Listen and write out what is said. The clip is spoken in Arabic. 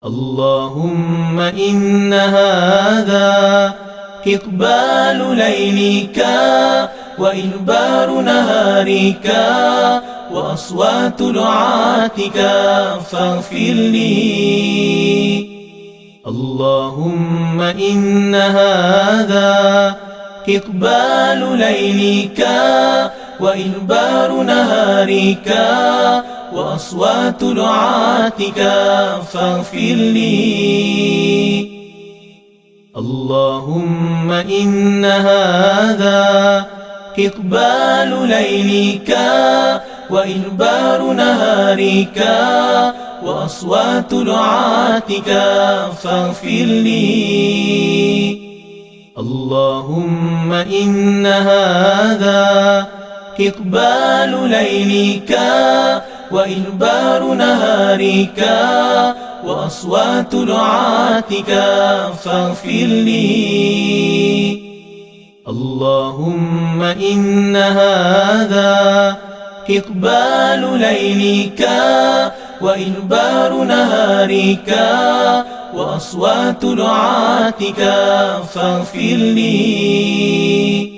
اللهم إن هذا إقبال ليلك وإدبار نهارك وأصوات دعاتك فاغفر لي. اللهم إن هذا إقبال ليلك وإدبار نهارك وأصوات دعاتك فاغفر لي. اللهم إن هذا إقبال ليلك وإدبار نهارك وأصوات دعاتك فاغفر لي. اللهم إن هذا إقبال ليلك وإدبار نهارك وأصوات دعاتك فاغفر لي. اللهم إن هذا إقبال ليلك وإدبار نهارك وأصوات دعاتك فاغفر لي.